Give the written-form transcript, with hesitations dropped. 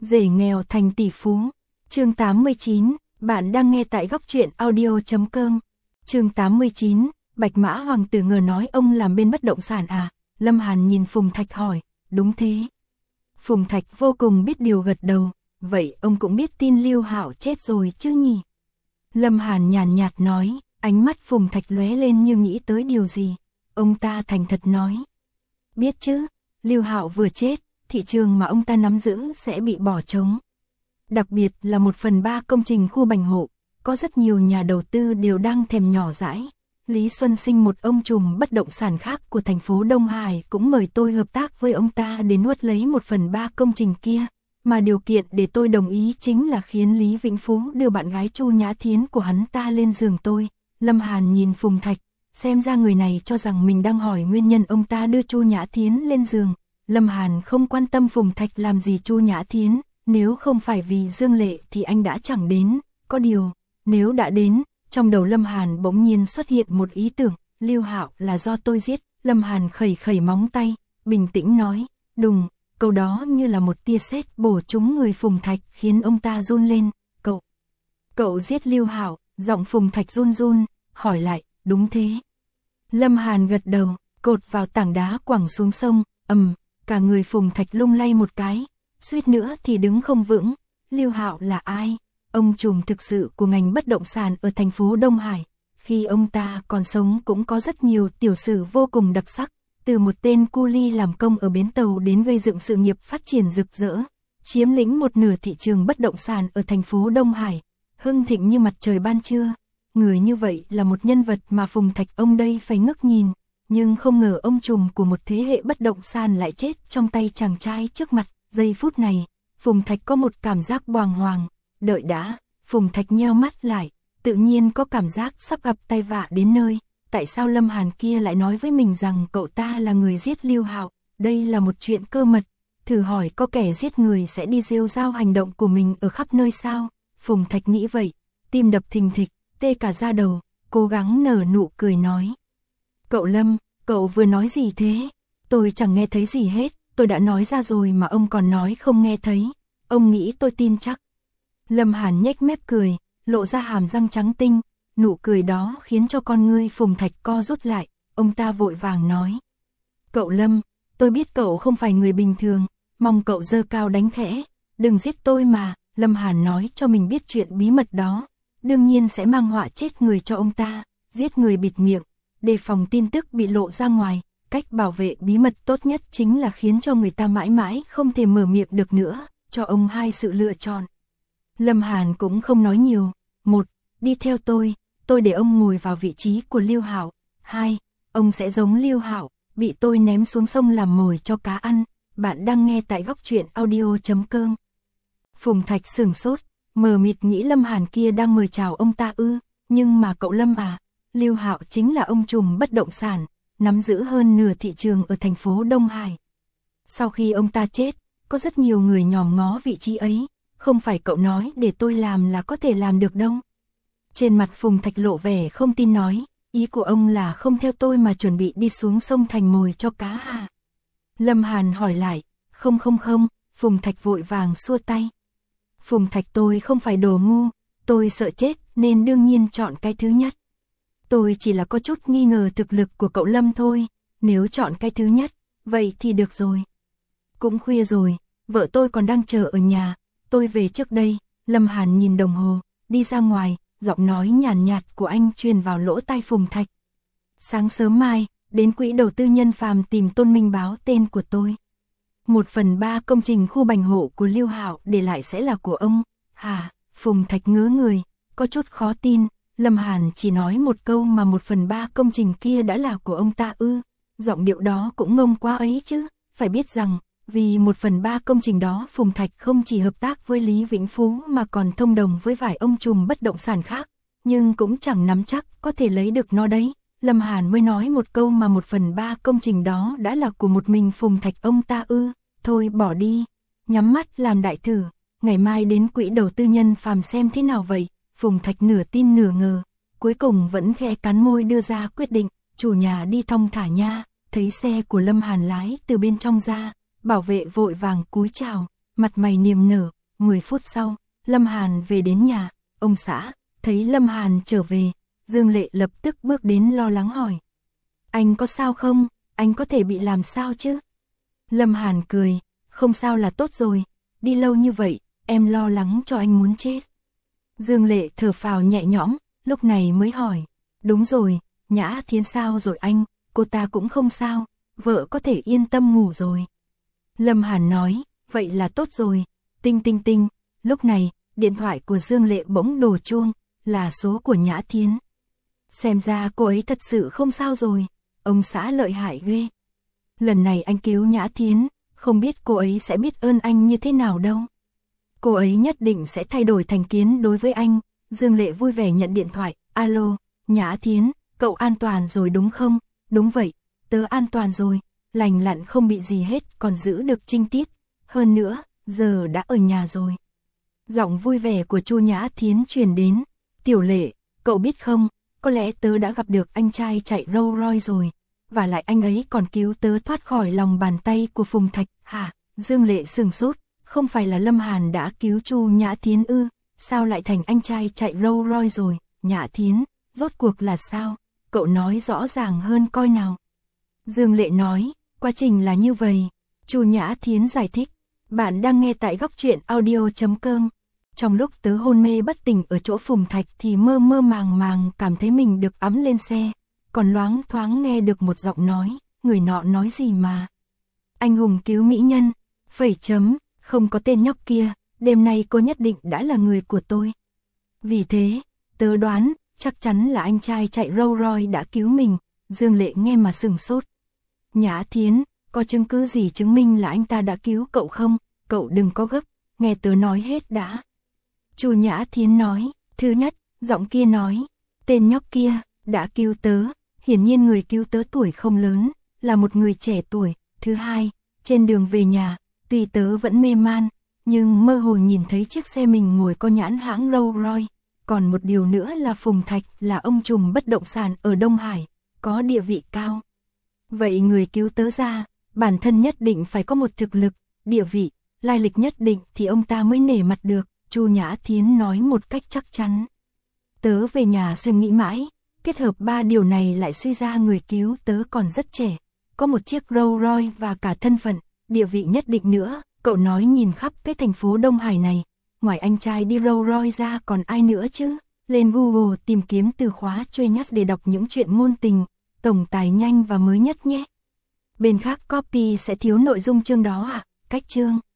Rể nghèo thành tỷ phú. Chương 89, bạn đang nghe tại góc truyện audio.com. Chương 89, Bạch Mã Hoàng tử ngờ nói ông làm bên bất động sản à? Lâm Hàn nhìn Phùng Thạch hỏi, đúng thế. Phùng Thạch vô cùng biết điều gật đầu, vậy ông cũng biết tin Lưu Hạo chết rồi chứ nhỉ? Lâm Hàn nhàn nhạt nói, ánh mắt Phùng Thạch lóe lên như nghĩ tới điều gì. Ông ta thành thật nói, biết chứ, Lưu Hạo vừa chết, thị trường mà ông ta nắm giữ sẽ bị bỏ trống. Đặc biệt là 1/3 công trình khu Bành Hộ, có rất nhiều nhà đầu tư đều đang thèm nhỏ dãi. Lý Xuân Sinh, một ông trùm bất động sản khác của thành phố Đông Hải, cũng mời tôi hợp tác với ông ta để nuốt lấy 1/3 công trình kia. Mà điều kiện để tôi đồng ý chính là khiến Lý Vĩnh Phú đưa bạn gái Chu Nhã Thiến của hắn ta lên giường tôi. Lâm Hàn nhìn Phùng Thạch, xem ra người này cho rằng mình đang hỏi nguyên nhân ông ta đưa Chu Nhã Thiến lên giường. Lâm Hàn không quan tâm Phùng Thạch làm gì Chu Nhã Thiến, nếu không phải vì Dương Lệ thì anh đã chẳng đến. Có điều, nếu đã đến, trong đầu Lâm Hàn bỗng nhiên xuất hiện một ý tưởng, Lưu Hạo là do tôi giết. Lâm Hàn khẩy khẩy móng tay, bình tĩnh nói, đùng, câu đó như là một tia sét bổ trúng người Phùng Thạch khiến ông ta run lên. Cậu giết Lưu Hạo? Giọng Phùng Thạch run run, hỏi lại, đúng thế. Lâm Hàn gật đầu, cột vào tảng đá quẳng xuống sông, cả người Phùng Thạch lung lay một cái, suýt nữa thì đứng không vững. Lưu Hạo là ai? Ông trùm thực sự của ngành bất động sản ở thành phố Đông Hải. Khi ông ta còn sống cũng có rất nhiều tiểu sử vô cùng đặc sắc, từ một tên cu li làm công ở bến tàu đến gây dựng sự nghiệp phát triển rực rỡ, chiếm lĩnh một nửa thị trường bất động sản ở thành phố Đông Hải, hưng thịnh như mặt trời ban trưa. Người như vậy là một nhân vật mà Phùng Thạch ông đây phải ngước nhìn, nhưng không ngờ ông trùm của một thế hệ bất động sản lại chết trong tay chàng trai trước mặt. Giây phút này, Phùng Thạch có một cảm giác bàng hoàng. Đợi đã, Phùng Thạch nheo mắt lại, tự nhiên có cảm giác sắp gặp tai vạ đến nơi. Tại sao Lâm Hàn kia lại nói với mình rằng cậu ta là người giết Lưu Hạo? Đây là một chuyện cơ mật. Thử hỏi có kẻ giết người sẽ đi rêu rao hành động của mình ở khắp nơi sao? Phùng Thạch nghĩ vậy, tim đập thình thịch, tê cả da đầu, cố gắng nở nụ cười nói. Cậu Lâm, cậu vừa nói gì thế? Tôi chẳng nghe thấy gì hết, tôi đã nói ra rồi mà ông còn nói không nghe thấy. Ông nghĩ tôi tin chắc? Lâm Hàn nhếch mép cười, lộ ra hàm răng trắng tinh, nụ cười đó khiến cho con ngươi Phùng Thạch co rút lại. Ông ta vội vàng nói, cậu Lâm, tôi biết cậu không phải người bình thường, mong cậu giơ cao đánh khẽ, đừng giết tôi mà. Lâm Hàn nói cho mình biết chuyện bí mật đó, đương nhiên sẽ mang họa chết người cho ông ta. Giết người bịt miệng, đề phòng tin tức bị lộ ra ngoài. Cách bảo vệ bí mật tốt nhất chính là khiến cho người ta mãi mãi không thể mở miệng được nữa, cho ông hai sự lựa chọn. Lâm Hàn cũng không nói nhiều. 1. Đi theo tôi để ông ngồi vào vị trí của Lưu Hạo. 2. Ông sẽ giống Lưu Hạo, bị tôi ném xuống sông làm mồi cho cá ăn. Bạn đang nghe tại góc truyện audio.com. Phùng Thạch sửng sốt, mờ mịt nghĩ Lâm Hàn kia đang mời chào ông ta ư? Nhưng mà cậu Lâm à, Lưu Hạo chính là ông trùm bất động sản, nắm giữ hơn nửa thị trường ở thành phố Đông Hải. Sau khi ông ta chết, có rất nhiều người nhòm ngó vị trí ấy, không phải cậu nói để tôi làm là có thể làm được đâu. Trên mặt Phùng Thạch lộ vẻ không tin nói, ý của ông là không theo tôi mà chuẩn bị đi xuống sông thành mồi cho cá à? Lâm Hàn hỏi lại, không, Phùng Thạch vội vàng xua tay. Phùng Thạch, tôi không phải đồ ngu, tôi sợ chết nên đương nhiên chọn cái thứ nhất. Tôi chỉ là có chút nghi ngờ thực lực của cậu Lâm thôi, nếu chọn cái thứ nhất, vậy thì được rồi. Cũng khuya rồi, vợ tôi còn đang chờ ở nhà, tôi về trước đây. Lâm Hàn nhìn đồng hồ, đi ra ngoài, giọng nói nhàn nhạt của anh truyền vào lỗ tai Phùng Thạch. Sáng sớm mai, đến quỹ đầu tư Nhân Phàm tìm Tôn Minh báo tên của tôi. 1/3 công trình khu Bành Hộ của Lưu Hạo để lại sẽ là của ông. Hả? Phùng Thạch ngớ người, có chút khó tin. Lâm Hàn chỉ nói một câu mà 1/3 công trình kia đã là của ông ta ư? Giọng điệu đó cũng ngông quá ấy chứ. Phải biết rằng, vì 1/3 công trình đó Phùng Thạch không chỉ hợp tác với Lý Vĩnh Phú mà còn thông đồng với vài ông trùm bất động sản khác. Nhưng cũng chẳng nắm chắc có thể lấy được nó đấy. Lâm Hàn mới nói một câu mà 1/3 công trình đó đã là của một mình Phùng Thạch ông ta ư? Thôi bỏ đi, nhắm mắt làm đại thử, ngày mai đến quỹ đầu tư Nhân Phàm xem thế nào vậy. Phùng Thạch nửa tin nửa ngờ, cuối cùng vẫn khẽ cắn môi đưa ra quyết định. Chủ nhà đi thong thả nha. Thấy xe của Lâm Hàn lái từ bên trong ra, bảo vệ vội vàng cúi chào. mặt mày niềm nở. 10 phút sau, Lâm Hàn về đến nhà. Ông xã thấy Lâm Hàn trở về, Dương Lệ lập tức bước đến lo lắng hỏi. Anh có sao không? Anh có thể bị làm sao chứ? Lâm Hàn cười, không sao là tốt rồi, đi lâu như vậy, em lo lắng cho anh muốn chết. Dương Lệ thở phào nhẹ nhõm, lúc này mới hỏi. Đúng rồi, Nhã Thiến sao rồi anh? Cô ta cũng không sao, vợ có thể yên tâm ngủ rồi. Lâm Hàn nói, vậy là tốt rồi. Tinh tinh tinh, lúc này, điện thoại của Dương Lệ bỗng đổ chuông, là số của Nhã Thiến. Xem ra cô ấy thật sự không sao rồi, ông xã lợi hại ghê. Lần này anh cứu Nhã Thiến, không biết cô ấy sẽ biết ơn anh như thế nào đâu. Cô ấy nhất định sẽ thay đổi thành kiến đối với anh. Dương Lệ vui vẻ nhận điện thoại. Alo, Nhã Thiến, cậu an toàn rồi đúng không? Đúng vậy, tớ an toàn rồi, lành lặn không bị gì hết, còn giữ được trinh tiết. Hơn nữa, giờ đã ở nhà rồi. Giọng vui vẻ của Chu Nhã Thiến truyền đến. Tiểu Lệ, cậu biết không, có lẽ tớ đã gặp được anh trai chạy Rolls Royce rồi. Và lại anh ấy còn cứu tớ thoát khỏi lòng bàn tay của Phùng Thạch. Hả? Dương Lệ sừng sốt, không phải là Lâm Hàn đã cứu Chu Nhã Thiến ư? Sao lại thành anh trai chạy Rolls Royce rồi? Nhã Thiến, rốt cuộc là sao? Cậu nói rõ ràng hơn coi nào. Dương Lệ nói, quá trình là như vậy. Chu Nhã Thiến giải thích, bạn đang nghe tại góc truyện audio.com. Trong lúc tớ hôn mê bất tỉnh ở chỗ Phùng Thạch thì mơ mơ màng màng cảm thấy mình được ẵm lên xe, còn loáng thoáng nghe được một giọng nói, người nọ nói gì mà. Anh hùng cứu mỹ nhân, phẩy chấm, không có tên nhóc kia, đêm nay cô nhất định đã là người của tôi. Vì thế, tớ đoán, chắc chắn là anh trai chạy Rolls Royce đã cứu mình. Dương Lệ nghe mà sừng sốt. Nhã Thiến, có chứng cứ gì chứng minh là anh ta đã cứu cậu không? Cậu đừng có gấp, nghe tớ nói hết đã. Chu Nhã Thiến nói, thứ nhất, giọng kia nói, tên nhóc kia đã cứu tớ, hiển nhiên người cứu tớ tuổi không lớn, là một người trẻ tuổi. Thứ hai, trên đường về nhà, tuy tớ vẫn mê man, nhưng mơ hồ nhìn thấy chiếc xe mình ngồi có nhãn hãng Rolls Royce. Còn một điều nữa là Phùng Thạch là ông trùm bất động sản ở Đông Hải, có địa vị cao. Vậy người cứu tớ ra, bản thân nhất định phải có một thực lực, địa vị, lai lịch nhất định thì ông ta mới nể mặt được. Chu Nhã Thiến nói một cách chắc chắn. Tớ về nhà suy nghĩ mãi, kết hợp ba điều này lại suy ra người cứu tớ còn rất trẻ, có một chiếc Rolls Royce và cả thân phận, địa vị nhất định nữa. Cậu nói nhìn khắp cái thành phố Đông Hải này, ngoài anh trai đi Rolls Royce ra còn ai nữa chứ? Lên Google tìm kiếm từ khóa Genius để đọc những chuyện ngôn tình, tổng tài nhanh và mới nhất nhé. Bên khác copy sẽ thiếu nội dung chương đó à? Cách chương